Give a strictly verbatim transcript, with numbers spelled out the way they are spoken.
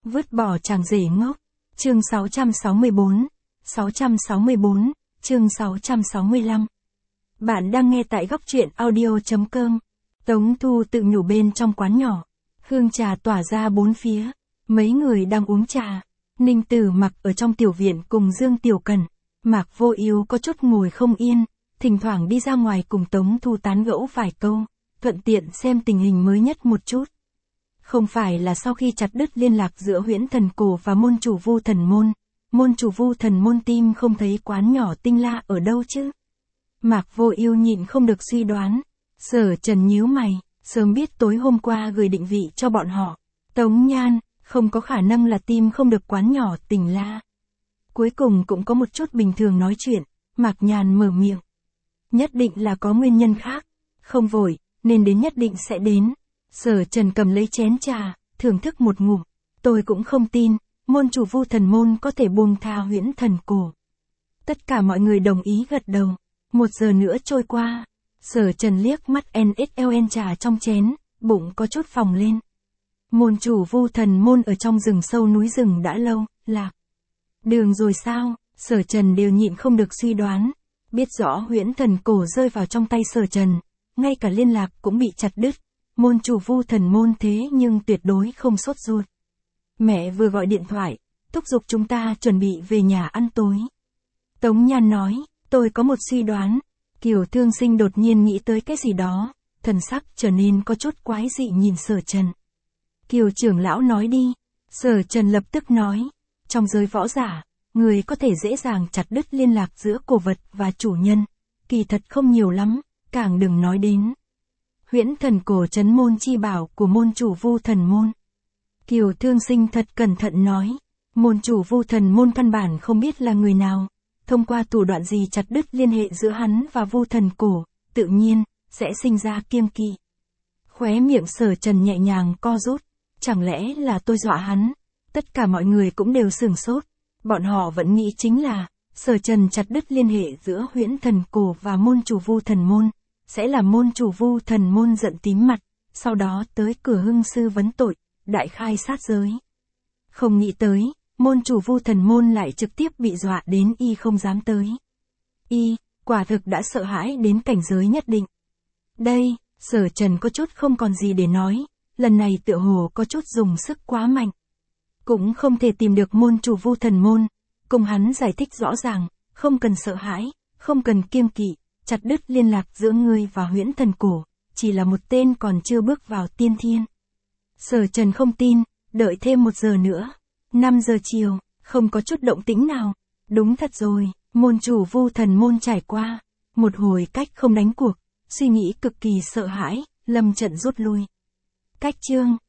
Vứt bỏ chàng rể ngốc. Chương sáu trăm sáu mươi bốn. sáu trăm sáu mươi bốn, chương sáu trăm sáu mươi lăm. Bạn đang nghe tại góc truyện audio chấm com. Tống Thu tự nhủ bên trong quán nhỏ. Hương trà tỏa ra bốn phía. Mấy người đang uống trà. Ninh Tử Mặc ở trong tiểu viện cùng Dương Tiểu Cần. Mạc Vô Ưu có chút ngồi không yên, thỉnh thoảng đi ra ngoài cùng Tống Thu tán gẫu vài câu, thuận tiện xem tình hình mới nhất một chút. Không phải là sau khi chặt đứt liên lạc giữa Huyễn Thần Cổ và môn chủ Vu Thần Môn, môn chủ Vu Thần Môn tim không thấy quán nhỏ Tinh La ở đâu chứ? Mạc Vô Ưu nhịn không được suy đoán. Sở Trần nhíu mày, sớm biết tối hôm qua gửi định vị cho bọn họ. Tống Nhan, không có khả năng là tim không được quán nhỏ Tinh La. Cuối cùng cũng có một chút bình thường nói chuyện, Mạc Nhàn mở miệng. Nhất định là có nguyên nhân khác, không vội, nên đến nhất định sẽ đến. Sở Trần cầm lấy chén trà, thưởng thức một ngụm. Tôi cũng không tin, môn chủ Vu Thần Môn có thể buông tha Huyễn Thần Cổ. Tất cả mọi người đồng ý gật đầu. Một giờ nữa trôi qua. Sở Trần liếc mắt en ét lờ en trà trong chén, bụng có chút phồng lên. Môn chủ Vu Thần Môn ở trong rừng sâu núi rừng đã lâu, lạc đường rồi sao? Sở Trần đều nhịn không được suy đoán. Biết rõ Huyễn Thần Cổ rơi vào trong tay Sở Trần, ngay cả liên lạc cũng bị chặt đứt. Môn chủ Vu Thần Môn thế nhưng tuyệt đối không sốt ruột. Mẹ vừa gọi điện thoại, thúc giục chúng ta chuẩn bị về nhà ăn tối. Tống Nhan nói, tôi có một suy đoán. Kiều Thương Sinh đột nhiên nghĩ tới cái gì đó, thần sắc trở nên có chút quái dị nhìn Sở Trần. Kiều trưởng lão nói đi. Sở Trần lập tức nói, trong giới võ giả, người có thể dễ dàng chặt đứt liên lạc giữa cổ vật và chủ nhân, kỳ thật không nhiều lắm, càng đừng nói đến Huyễn Thần Cổ trấn môn chi bảo của môn chủ Vu Thần Môn. Kiều Thương Sinh thật cẩn thận nói, môn chủ Vu Thần Môn căn bản không biết là người nào, thông qua thủ đoạn gì chặt đứt liên hệ giữa hắn và Vu Thần Cổ, tự nhiên sẽ sinh ra kiêng kỵ. Khóe miệng Sở Trần nhẹ nhàng co rút, chẳng lẽ là tôi dọa hắn? Tất cả mọi người cũng đều sửng sốt, bọn họ vẫn nghĩ chính là Sở Trần chặt đứt liên hệ giữa Huyễn Thần Cổ và môn chủ Vu Thần Môn, sẽ là môn chủ Vu Thần Môn giận tím mặt, sau đó tới cửa hưng sư vấn tội, đại khai sát giới. Không nghĩ tới, môn chủ Vu Thần Môn lại trực tiếp bị dọa đến y không dám tới. Y, quả thực đã sợ hãi đến cảnh giới nhất định. Đây, Sở Trần có chút không còn gì để nói, lần này tựa hồ có chút dùng sức quá mạnh. Cũng không thể tìm được môn chủ Vu Thần Môn, cùng hắn giải thích rõ ràng, không cần sợ hãi, không cần kiêng kỵ, chặt đứt liên lạc giữa ngươi và Huyễn Thần Cổ, chỉ là một tên còn chưa bước vào tiên thiên. Sở Trần không tin, đợi thêm một giờ nữa. năm giờ chiều, không có chút động tĩnh nào. Đúng thật rồi, môn chủ Vu Thần Môn trải qua một hồi cách không đánh cuộc, suy nghĩ cực kỳ sợ hãi, lâm trận rút lui. Cách chương